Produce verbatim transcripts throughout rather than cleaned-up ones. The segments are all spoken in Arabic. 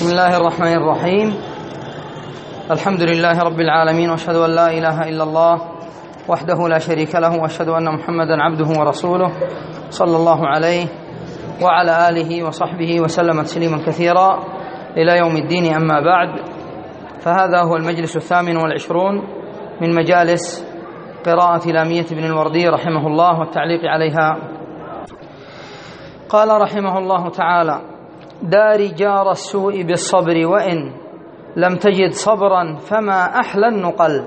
بسم الله الرحمن الرحيم. الحمد لله رب العالمين، واشهد ان لا اله الا الله وحده لا شريك له، واشهد ان محمدا عبده ورسوله صلى الله عليه وعلى اله وصحبه وسلم تسليما كثيرا الى يوم الدين. اما بعد، فهذا هو المجلس الثامن والعشرون من مجالس قراءة لامية بن الوردي رحمه الله والتعليق عليها. قال رحمه الله تعالى: دار جار السوء بالصبر، وإن لم تجد صبرا فما أحلى النقل.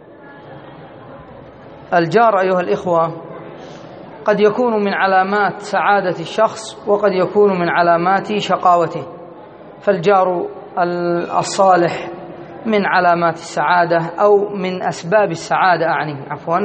الجار أيها الإخوة قد يكون من علامات سعادة الشخص، وقد يكون من علامات شقاوته. فالجار الصالح من علامات السعادة أو من أسباب السعادة أعني عفوا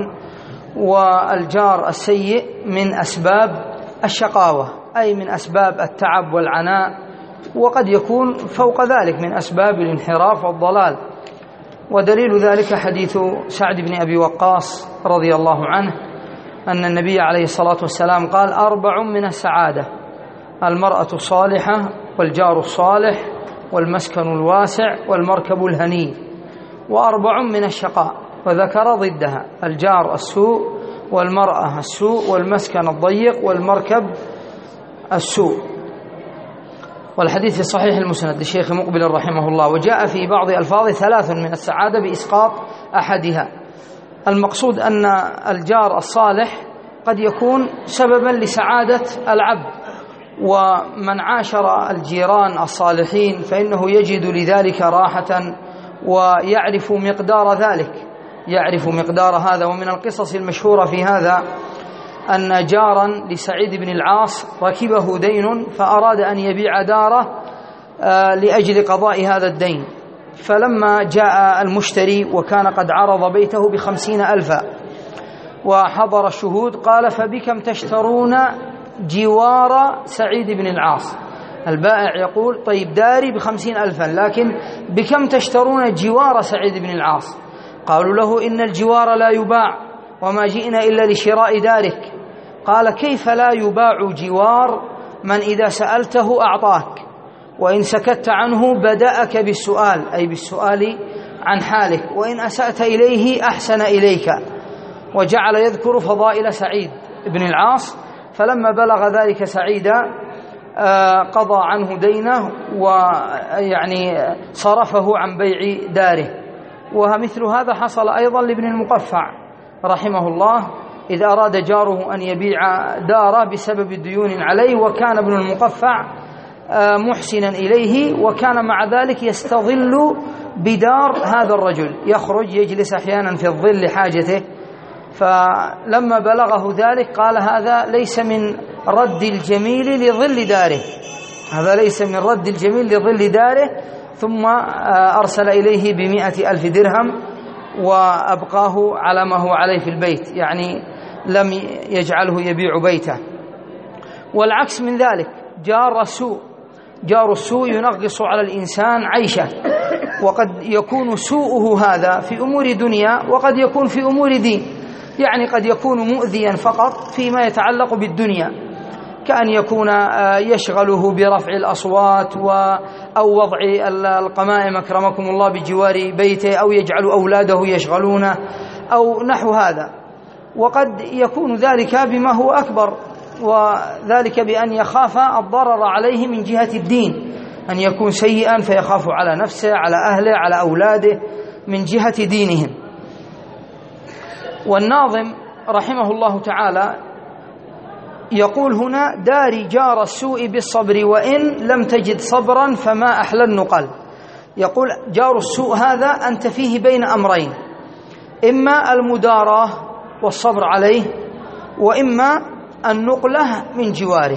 والجار السيء من أسباب الشقاوة، أي من أسباب التعب والعناء، وقد يكون فوق ذلك من أسباب الانحراف والضلال. ودليل ذلك حديث سعد بن أبي وقاص رضي الله عنه أن النبي عليه الصلاة والسلام قال: أربع من السعادة: المرأة الصالحة، والجار الصالح، والمسكن الواسع، والمركب الهني. وأربع من الشقاء، وذكر ضدها: الجار السوء، والمرأة السوء، والمسكن الضيق، والمركب السوء. والحديث في صحيح المسند للشيخ مقبل رحمه الله. وجاء في بعض ألفاظ ثلاث من السعادة بإسقاط أحدها. المقصود أن الجار الصالح قد يكون سببا لسعادة العبد، ومن عاشر الجيران الصالحين فإنه يجد لذلك راحة ويعرف مقدار ذلك، يعرف مقدار هذا. ومن القصص المشهورة في هذا أن جارا لسعيد بن العاص ركبه دين، فأراد أن يبيع داره لأجل قضاء هذا الدين. فلما جاء المشتري وكان قد عرض بيته بخمسين ألفا وحضر الشهود، قال: فبكم تشترون جوار سعيد بن العاص؟ البائع يقول: طيب داري بخمسين ألفا، لكن بكم تشترون جوار سعيد بن العاص؟ قالوا له: إن الجوار لا يباع، وما جئنا إلا لشراء دارك. قال: كيف لا يباع جوار من إذا سألته أعطاك، وإن سكت عنه بدأك بالسؤال، أي بالسؤال عن حالك، وإن أسأت إليه أحسن إليك. وجعل يذكر فضائل سعيد بن العاص. فلما بلغ ذلك سعيد قضى عنه دينه، ويعني صرفه عن بيع داره. ومثل هذا حصل أيضا لابن المقفع رحمه الله، إذ أراد جاره أن يبيع داره بسبب الديون عليه، وكان ابن المقفع محسنا إليه، وكان مع ذلك يستظل بدار هذا الرجل، يخرج يجلس أحيانا في الظل لحاجته. فلما بلغه ذلك قال: هذا ليس من رد الجميل لظل داره، هذا ليس من رد الجميل لظل داره. ثم أرسل إليه بمئة ألف درهم وأبقاه على ما هو عليه في البيت، يعني لم يجعله يبيع بيته. والعكس من ذلك جار السوء، جار السوء ينغص على الإنسان عيشه، وقد يكون سوءه هذا في أمور دنيا، وقد يكون في أمور دين. يعني قد يكون مؤذيا فقط فيما يتعلق بالدنيا، كأن يكون يشغله برفع الأصوات أو وضع القمائم أكرمكم الله بجوار بيته، أو يجعل أولاده يشغلونه أو نحو هذا. وقد يكون ذلك بما هو أكبر، وذلك بأن يخاف الضرر عليه من جهة الدين، أن يكون سيئا فيخاف على نفسه، على أهله، على أولاده من جهة دينهم. والناظم رحمه الله تعالى يقول هنا: دار جار السوء بالصبر، وإن لم تجد صبرا فما أحلى النقل. يقول جار السوء هذا أنت فيه بين أمرين: إما المداراة والصبر عليه، وإما النقلة من جواره.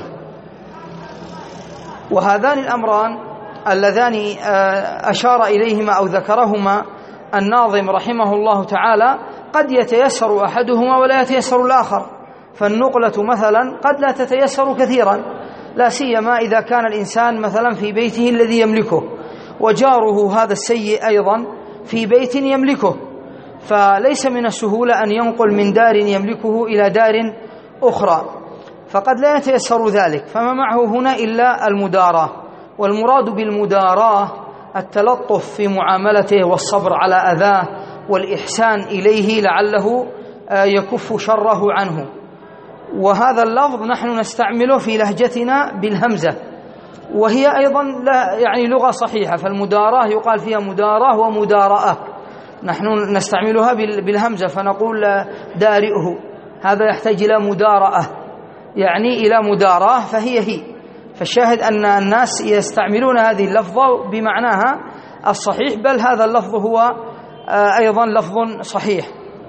وهذان الأمران اللذان أشار إليهما أو ذكرهما الناظم رحمه الله تعالى قد يتيسر أحدهما ولا يتيسر الآخر. فالنقلة مثلا قد لا تتيسر كثيرا، لا سيما إذا كان الإنسان مثلا في بيته الذي يملكه، وجاره هذا السيء أيضا في بيت يملكه، فليس من السهولة أن ينقل من دار يملكه إلى دار أخرى، فقد لا يتيسر ذلك. فما معه هنا إلا المداراة، والمراد بالمداراة التلطف في معاملته والصبر على أذاه والإحسان إليه لعله يكف شره عنه. وهذا اللفظ نحن نستعمله في لهجتنا بالهمزة، وهي أيضا يعني لغة صحيحة، فالمداراة يقال فيها مداراة ومدارأة، نحن نستعملها بالهمزة فنقول دارئه، هذا يحتاج إلى مدارأة يعني إلى مداراة، فهي هي. فالشاهد أن الناس يستعملون هذه اللفظة بمعناها الصحيح، بل هذا اللفظ هو أيضا لفظ صحيح.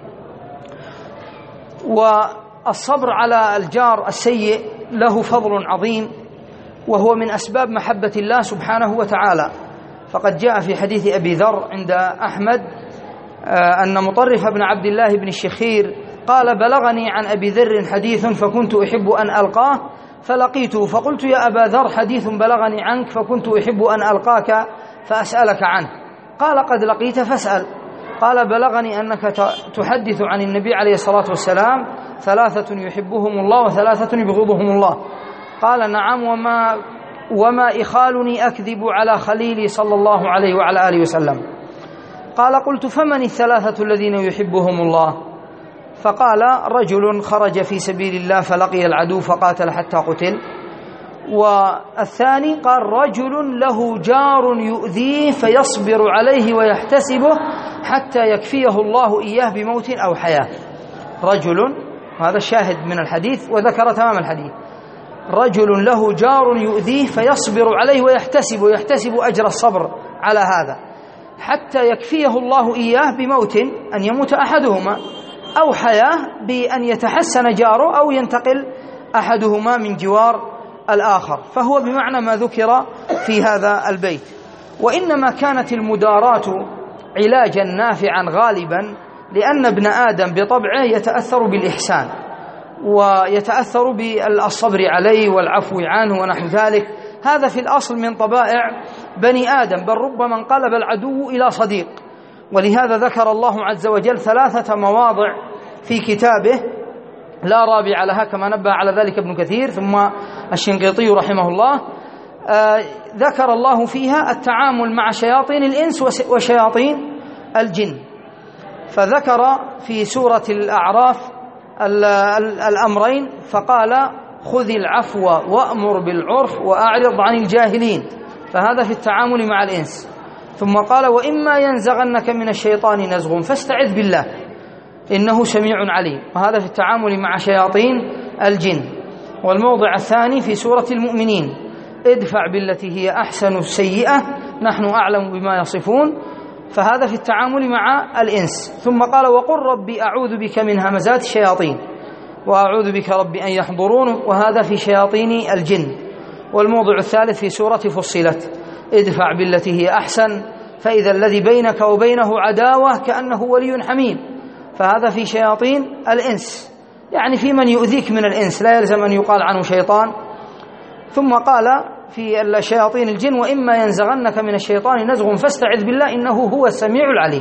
والصبر على الجار السيء له فضل عظيم، وهو من أسباب محبة الله سبحانه وتعالى. فقد جاء في حديث أبي ذر عند أحمد أن مطرف بن عبد الله بن الشخير قال: بلغني عن أبي ذر حديث فكنت أحب أن ألقاه فلقيته، فقلت: يا أبا ذر، حديث بلغني عنك فكنت أحب أن ألقاك فأسألك عنه. قال: قد لقيت فاسأل. قال: بلغني أنك تحدث عن النبي عليه الصلاة والسلام ثلاثة يحبهم الله وثلاثة يبغضهم الله. قال: نعم، وما وما إخالني أكذب على خليلي صلى الله عليه وعلى آله وسلم. قال: قلت: فمن الثلاثة الذين يحبهم الله؟ فقال: رجل خرج في سبيل الله فلقي العدو فقاتل حتى قتل. والثاني قال: رجل له جار يؤذيه فيصبر عليه ويحتسبه حتى يكفيه الله إياه بموت أو حياة. رجل، هذا الشاهد من الحديث وذكر تمام الحديث، رجل له جار يؤذيه فيصبر عليه ويحتسب يحتسب أجر الصبر على هذا حتى يكفيه الله إياه بموت، أن يموت أحدهما، أو حياة بأن يتحسن جاره أو ينتقل أحدهما من جوار الآخر. فهو بمعنى ما ذكر في هذا البيت. وإنما كانت المداراة علاجا نافعا غالبا، لأن ابن آدم بطبعه يتأثر بالإحسان ويتأثر بالصبر عليه والعفو عنه ونحو ذلك. هذا في الأصل من طبائع بني آدم، بل ربما انقلب العدو إلى صديق. ولهذا ذكر الله عز وجل ثلاثة مواضع في كتابه لا رابع لها، كما نبه على ذلك ابن كثير ثم الشنقيطي رحمه الله. آه ذكر الله فيها التعامل مع شياطين الإنس وشياطين الجن. فذكر في سورة الأعراف الأمرين، فقال: خذ العفو وأمر بالعرف وأعرض عن الجاهلين، فهذا في التعامل مع الإنس. ثم قال: وإما ينزغنك من الشيطان نزغ فاستعذ بالله إنه سميع عليم، وهذا في التعامل مع شياطين الجن. والموضع الثاني في سورة المؤمنين: ادفع بالتي هي أحسن السيئة نحن أعلم بما يصفون، فهذا في التعامل مع الإنس. ثم قال: وقل ربي أعوذ بك من همزات الشياطين وأعوذ بك ربي أن يحضرون، وهذا في شياطين الجن. والموضع الثالث في سورة فصلت: ادفع بالتي هي أحسن فإذا الذي بينك وبينه عداوة كأنه ولي حميم، فهذا في شياطين الإنس، يعني في من يؤذيك من الإنس، لا يلزم أن يقال عنه شيطان. ثم قال في الشياطين الجن: وإما ينزغنك من الشيطان نزغ فاستعذ بالله إنه هو السميع العليم.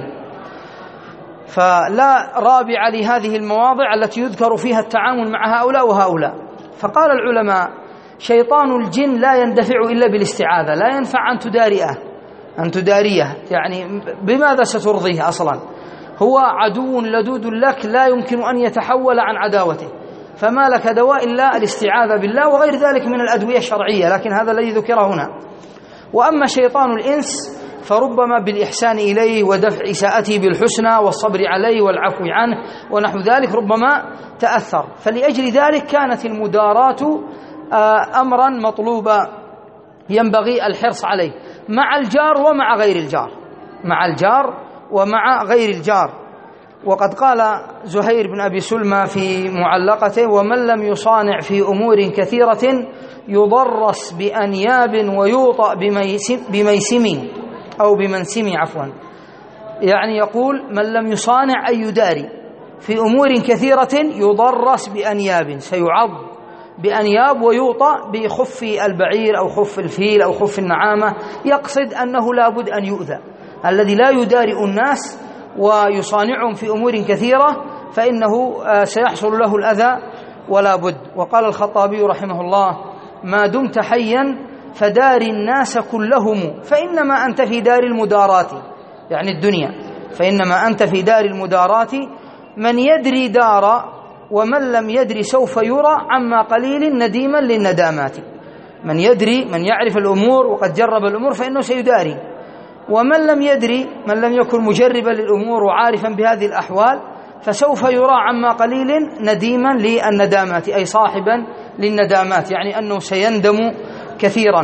فلا رابع لهذه المواضع التي يذكر فيها التعامل مع هؤلاء وهؤلاء. فقال العلماء: شيطان الجن لا يندفع إلا بالاستعاذة، لا ينفع أن تدارئه أن تداريه، يعني بماذا سترضيه أصلا؟ هو عدو لدود لك لا يمكن أن يتحول عن عداوته، فما لك دواء إلا الاستعاذة بالله وغير ذلك من الأدوية الشرعية، لكن هذا الذي ذكر هنا. وأما شيطان الإنس فربما بالإحسان إليه ودفع إساءته بالحسنى والصبر عليه والعفو عنه ونحو ذلك ربما تأثر. فلأجل ذلك كانت المداراة أمرا مطلوبا ينبغي الحرص عليه مع الجار ومع غير الجار مع الجار ومع غير الجار. وقد قال زهير بن أبي سلمى في معلقته: ومن لم يصانع في أمور كثيرة يضرس بأنياب ويوطأ بميسم أو بمنسم عفوا، يعني يقول من لم يصانع أي يداري في أمور كثيرة يضرس بأنياب، سيعض بأنياب ويوطأ بخف البعير أو خف الفيل أو خف النعامة، يقصد أنه لا بد أن يؤذى. الذي لا يدارئ الناس ويصانعهم في أمور كثيرة فإنه سيحصل له الأذى ولا بد. وقال الخطابي رحمه الله: ما دمت حيا فدار الناس كلهم فإنما أنت في دار المدارات، يعني الدنيا، فإنما أنت في دار المدارات. من يدري دار ومن لم يدري سوف يرى عما قليل نديما للندامات. من يدري، من يعرف الأمور وقد جرب الأمور فإنه سيداري، ومن لم يدري، من لم يكن مجربا للأمور وعارفا بهذه الأحوال فسوف يرى عما قليل نديما للندامات، أي صاحبا للندامات، يعني أنه سيندم كثيرا.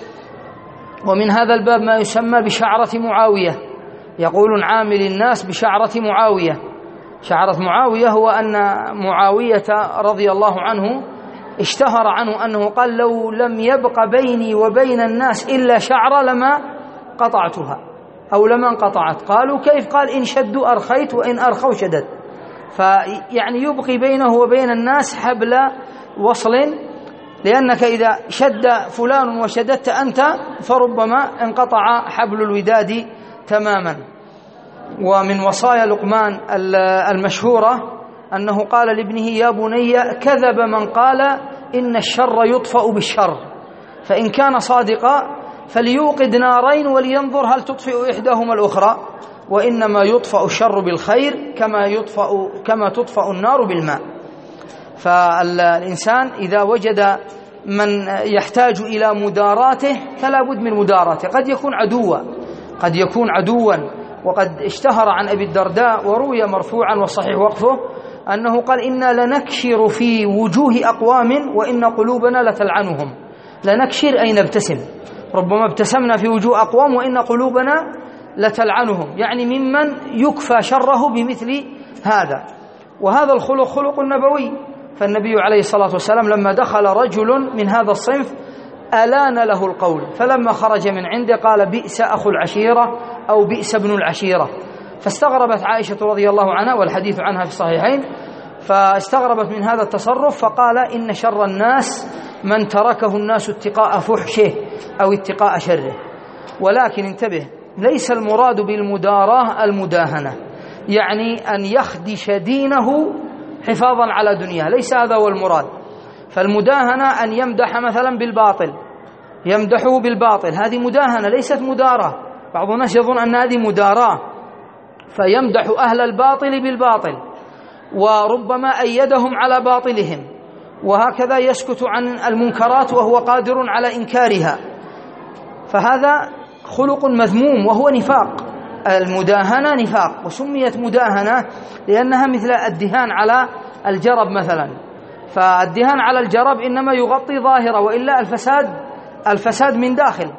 ومن هذا الباب ما يسمى بشعرة معاوية، يقول عامل الناس بشعرة معاوية. شعرة معاوية هو أن معاوية رضي الله عنه اشتهر عنه أنه قال: لو لم يبق بيني وبين الناس إلا شعرة لما قطعتها أو لما انقطعت. قالوا: كيف؟ قال: إن شدوا أرخيت وإن أرخوا شددت. فيعني يبقي بينه وبين الناس حبل وصل، لأنك إذا شد فلان وشددت أنت فربما انقطع حبل الوداد تماما. ومن وصايا لقمان المشهورة أنه قال لابنه: يا بني كذب من قال إن الشر يطفأ بالشر، فإن كان صادقا فليوقد نارين ولينظر هل تطفئ إحداهما الأخرى، وإنما يطفأ الشر بالخير كما يطفأ كما تطفأ النار بالماء. فالإنسان إذا وجد من يحتاج إلى مداراته فلا بد من مداراته. قد يكون عدوا قد يكون عدوا وقد اشتهر عن أبي الدرداء وروي مرفوعا وصحيح وقفه أنه قال: إنا لنكشر في وجوه أقوام وإن قلوبنا لتلعنهم. لنكشر أي نبتسم، ربما ابتسمنا في وجوه أقوام وإن قلوبنا لتلعنهم، يعني ممن يكفى شره بمثل هذا. وهذا الخلق خلق نبوي، فالنبي عليه الصلاة والسلام لما دخل رجل من هذا الصنف ألان له القول، فلما خرج من عنده قال: بئس أخو العشيرة أو بئس ابن العشيرة. فاستغربت عائشة رضي الله عنها، والحديث عنها في الصحيحين، فاستغربت من هذا التصرف فقال: إن شر الناس من تركه الناس اتقاء فحشه أو اتقاء شره. ولكن انتبه، ليس المراد بالمداراة المداهنة، يعني أن يخدش دينه حفاظا على دنياه، ليس هذا هو المراد. فالمداهنة أن يمدح مثلا بالباطل، يمدحه بالباطل، هذه مداهنة ليست مدارة. بعض الناس يظن أن هذه مداراة، فيمدح أهل الباطل بالباطل وربما أيدهم على باطلهم، وهكذا يسكت عن المنكرات وهو قادر على إنكارها، فهذا خلق مذموم وهو نفاق. المداهنة نفاق، وسميت مداهنة لأنها مثل الدهان على الجرب مثلا، فالدهان على الجرب إنما يغطي ظاهرة، وإلا الفساد الفساد من داخل.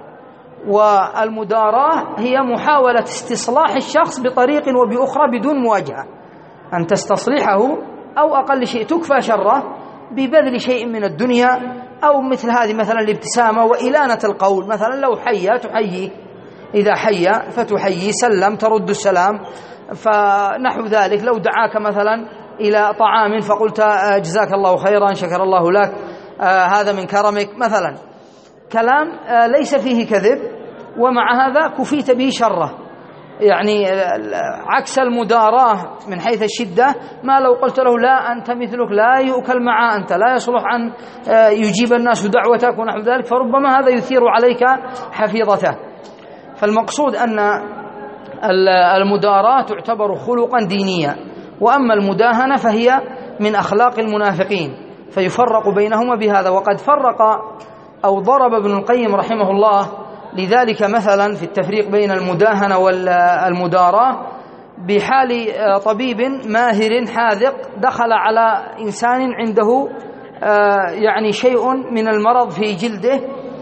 والمداراة هي محاولة استصلاح الشخص بطريق وبأخرى بدون مواجهة، أن تستصلحه أو أقل شيء تكفى شره ببذل شيء من الدنيا، أو مثل هذه مثلا الابتسامة وإلانة القول، مثلا لو حيا تحيي، إذا حيا فتحيي، سلم ترد السلام، فنحو ذلك. لو دعاك مثلا إلى طعام فقلت جزاك الله خيرا، شكر الله لك، آه هذا من كرمك مثلا، كلام آه ليس فيه كذب، ومع هذا كفيت به شره. يعني عكس المداراة من حيث الشدة، ما لو قلت له لا أنت مثلك لا يؤكل مع أنت، لا يصلح أن يجيب الناس دعوتك ونحو ذلك، فربما هذا يثير عليك حفيظته. فالمقصود أن المداراة تعتبر خلقا دينيا، وأما المداهنة فهي من أخلاق المنافقين، فيفرق بينهما بهذا. وقد فرق أو ضرب ابن القيم رحمه الله لذلك مثلا في التفريق بين المداهنة والمداراة بحال طبيب ماهر حاذق دخل على إنسان عنده يعني شيء من المرض في جلده،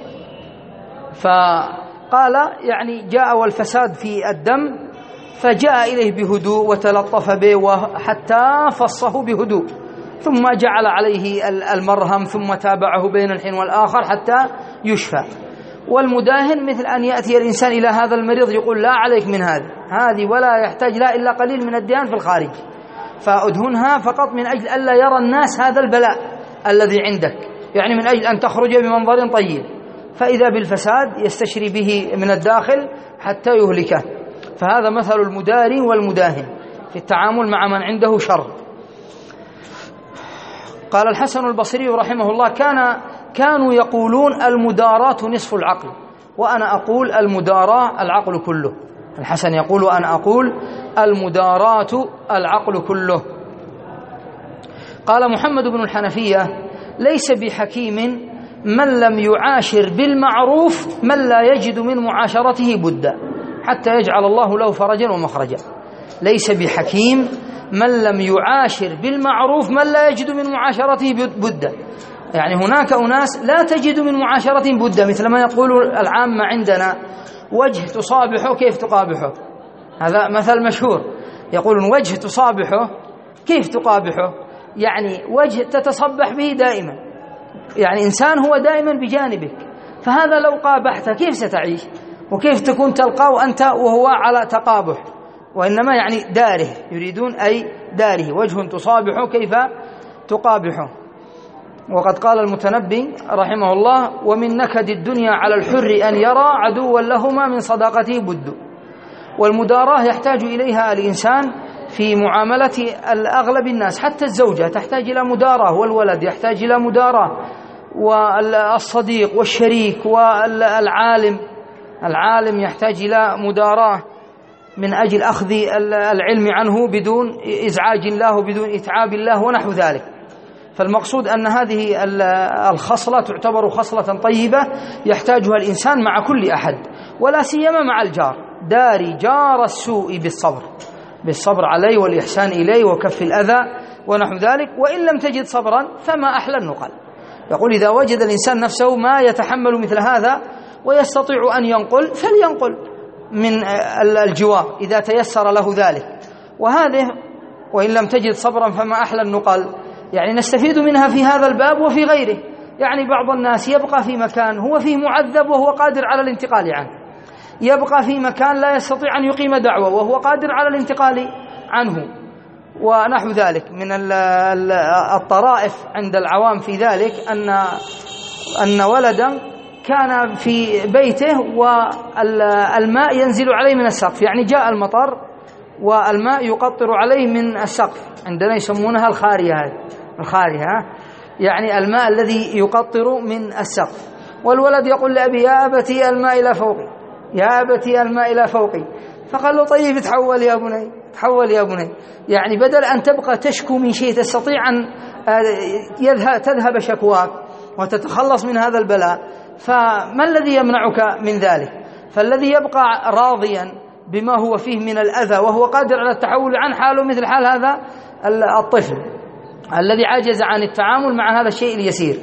فقال يعني جاء والفساد في الدم، فجاء إليه بهدوء وتلطف به وحتى فصه بهدوء، ثم جعل عليه المرهم ثم تابعه بين الحين والآخر حتى يشفى. والمداهن مثل أن يأتي الإنسان إلى هذا المريض يقول لا عليك من هذه هذه ولا يحتاج لا إلا قليل من الدهان في الخارج، فأدهنها فقط من أجل ألا يرى الناس هذا البلاء الذي عندك، يعني من أجل أن تخرج بمنظر طيب، فإذا بالفساد يستشري به من الداخل حتى يهلكه. فهذا مثل المداري والمداهن في التعامل مع من عنده شر. قال الحسن البصري رحمه الله: كان كانوا يقولون المداراة نصف العقل، وأنا أقول المداراة العقل كله. الحسن يقول وأنا أقول المداراة العقل كله. قال محمد بن الحنفية: ليس بحكيم من لم يعاشر بالمعروف من لا يجد من معاشرته بدا حتى يجعل الله له فرجا ومخرجا. ليس بحكيم من لم يعاشر بالمعروف من لا يجد من معاشرته بدا، يعني هناك أناس لا تجد من معاشرتهم بدا، مثل ما يقول العامة عندنا: وجه تصابحه كيف تقابحه. هذا مثل مشهور، يقولون وجه تصابحه كيف تقابحه، يعني وجه تتصبح به دائما، يعني إنسان هو دائما بجانبك، فهذا لو قابحته كيف ستعيش وكيف تكون تلقاه أنت وهو على تقابح؟ وإنما يعني داره، يريدون أي داره، وجه تصابحه كيف تقابحه. وقد قال المتنبي رحمه الله: ومن نكد الدنيا على الحر أن يرى عدوا لهما من صداقته بد. والمداراة يحتاج إليها الإنسان في معاملة الأغلب الناس، حتى الزوجة تحتاج إلى مداراة، والولد يحتاج إلى مداراة، والصديق والشريك والعالم العالم يحتاج إلى مداراة من أجل أخذ العلم عنه بدون إزعاج الله وبدون إتعاب الله ونحو ذلك. فالمقصود أن هذه الخصلة تعتبر خصلة طيبة يحتاجها الإنسان مع كل أحد، ولا سيما مع الجار. داري جار السوء بالصبر بالصبر عليه والإحسان إليه وكف الأذى ونحو ذلك. وإن لم تجد صبرا فما أحلى النقل. يقول: إذا وجد الإنسان نفسه ما يتحمل مثل هذا ويستطيع أن ينقل فلينقل من الجوار إذا تيسر له ذلك. وهذه وإن لم تجد صبرا فما أحلى النقل، يعني نستفيد منها في هذا الباب وفي غيره. يعني بعض الناس يبقى في مكان هو فيه معذب وهو قادر على الانتقال عنه، يبقى في مكان لا يستطيع أن يقيم دعوة وهو قادر على الانتقال عنه ونحو ذلك. من الطرائف عند العوام في ذلك أن أن ولدا كان في بيته والماء ينزل عليه من السقف، يعني جاء المطر والماء يقطر عليه من السقف، عندنا يسمونها الخارية، الخارية يعني الماء الذي يقطر من السقف. والولد يقول لأبي: يا أبتي الماء إلى فوقي، يا أبتي الماء إلى فوقي. فقال له: طيب تحول يا بني، تحول يا بني، يعني بدل أن تبقى تشكو من شيء تستطيع أن تذهب شكواك وتتخلص من هذا البلاء، فما الذي يمنعك من ذلك؟ فالذي يبقى راضيا بما هو فيه من الأذى وهو قادر على التحول عن حاله مثل حال هذا الطفل الذي عجز عن التعامل مع هذا الشيء اليسير.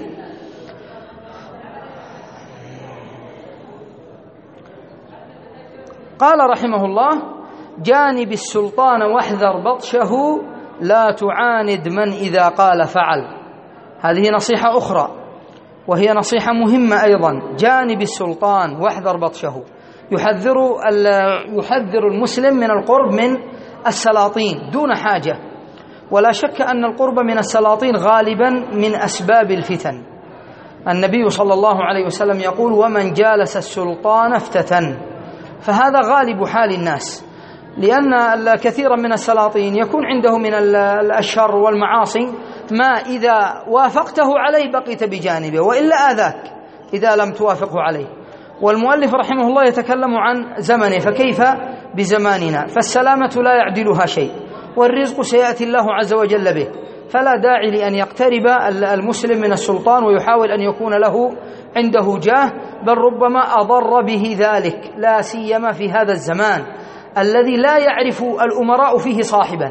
قال رحمه الله: جانب السلطان واحذر بطشه لا تعاند من إذا قال فعل. هذه نصيحة أخرى وهي نصيحة مهمة أيضا. جانب السلطان واحذر بطشه، يحذر يحذر المسلم من القرب من السلاطين دون حاجة. ولا شك أن القرب من السلاطين غالبا من أسباب الفتن. النبي صلى الله عليه وسلم يقول: ومن جالس السلطان افتتن. فهذا غالب حال الناس، لأن الكثير من السلاطين يكون عنده من الشر والمعاصي ما إذا وافقته عليه بقيت بجانبه، وإلا آذاك إذا لم توافقه عليه. والمؤلف رحمه الله يتكلم عن زمنه، فكيف بزماننا؟ فالسلامة لا يعدلها شيء، والرزق سيأتي الله عز وجل به، فلا داعي لأن يقترب المسلم من السلطان ويحاول أن يكون له عنده جاه، بل ربما أضر به ذلك، لا سيما في هذا الزمان الذي لا يعرف الأمراء فيه صاحبا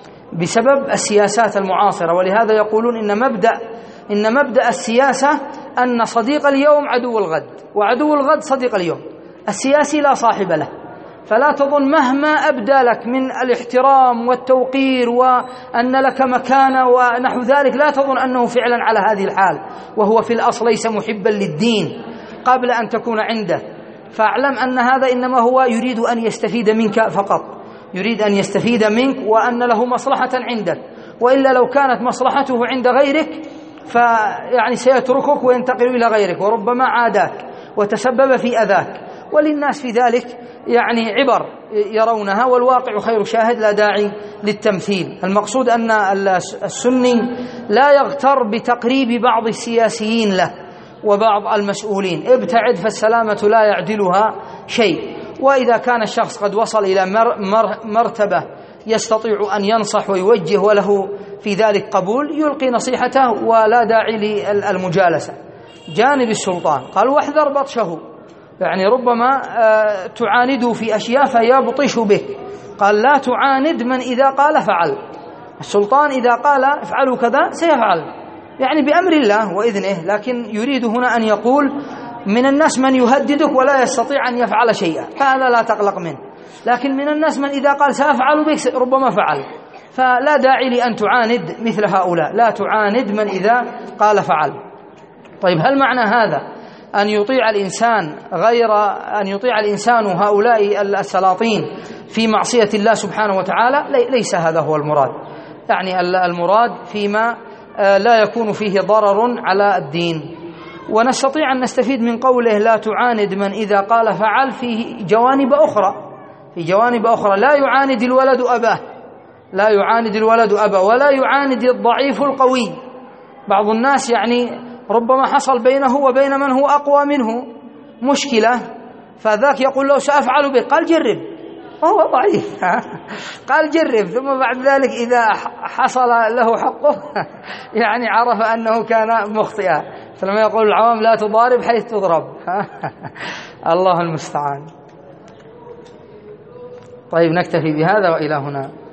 بسبب السياسات المعاصرة. ولهذا يقولون إن مبدأ إن مبدأ السياسة أن صديق اليوم عدو الغد، وعدو الغد صديق اليوم. السياسي لا صاحب له، فلا تظن مهما أبدى لك من الاحترام والتوقير وأن لك مكانة ونحو ذلك، لا تظن أنه فعلا على هذه الحال، وهو في الأصل ليس محبا للدين قبل أن تكون عنده. فاعلم أن هذا إنما هو يريد أن يستفيد منك فقط، يريد أن يستفيد منك وأن له مصلحة عندك، وإلا لو كانت مصلحته عند غيرك فيعني سيتركك وينتقل إلى غيرك، وربما عاداك وتسبب في أذاك. وللناس في ذلك يعني عبر يرونها، والواقع خير شاهد، لا داعي للتمثيل. المقصود أن السني لا يغتر بتقريب بعض السياسيين له وبعض المسؤولين. ابتعد فالسلامة لا يعدلها شيء. وإذا كان الشخص قد وصل إلى مر مر مرتبة يستطيع أن ينصح ويوجه وله في ذلك قبول يلقي نصيحته ولا داعي للمجالسة. جانب السلطان قال واحذر بطشه، يعني ربما تعانده في أشياء فيبطش بك. قال لا تعاند من إذا قال فعل. السلطان إذا قال افعلوا كذا سيفعل، يعني بأمر الله وإذنه، لكن يريد هنا أن يقول من الناس من يهددك ولا يستطيع أن يفعل شيئا، فهذا لا تقلق منه. لكن من الناس من إذا قال سأفعل بك ربما فعل، فلا داعي لأن تعاند مثل هؤلاء. لا تعاند من إذا قال فعل. طيب هل معنى هذا أن يطيع الإنسان غير أن يطيع الإنسان هؤلاء السلاطين في معصية الله سبحانه وتعالى؟ ليس هذا هو المراد. يعني المراد فيما لا يكون فيه ضرر على الدين. ونستطيع أن نستفيد من قوله لا تعاند من إذا قال فعل في جوانب أخرى في جوانب أخرى لا يعاند الولد أباه لا يعاند الولد أباه ولا يعاند الضعيف القوي. بعض الناس يعني ربما حصل بينه وبين من هو أقوى منه مشكلة، فذاك يقول له سأفعل به، قال جرب، وهو ضعيف قال جرب، ثم بعد ذلك إذا حصل له حقه يعني عرف أنه كان مخطئا. فلما يقول العوام لا تضارب حيث تضرب الله المستعان. طيب نكتفي بهذا وإلى هنا.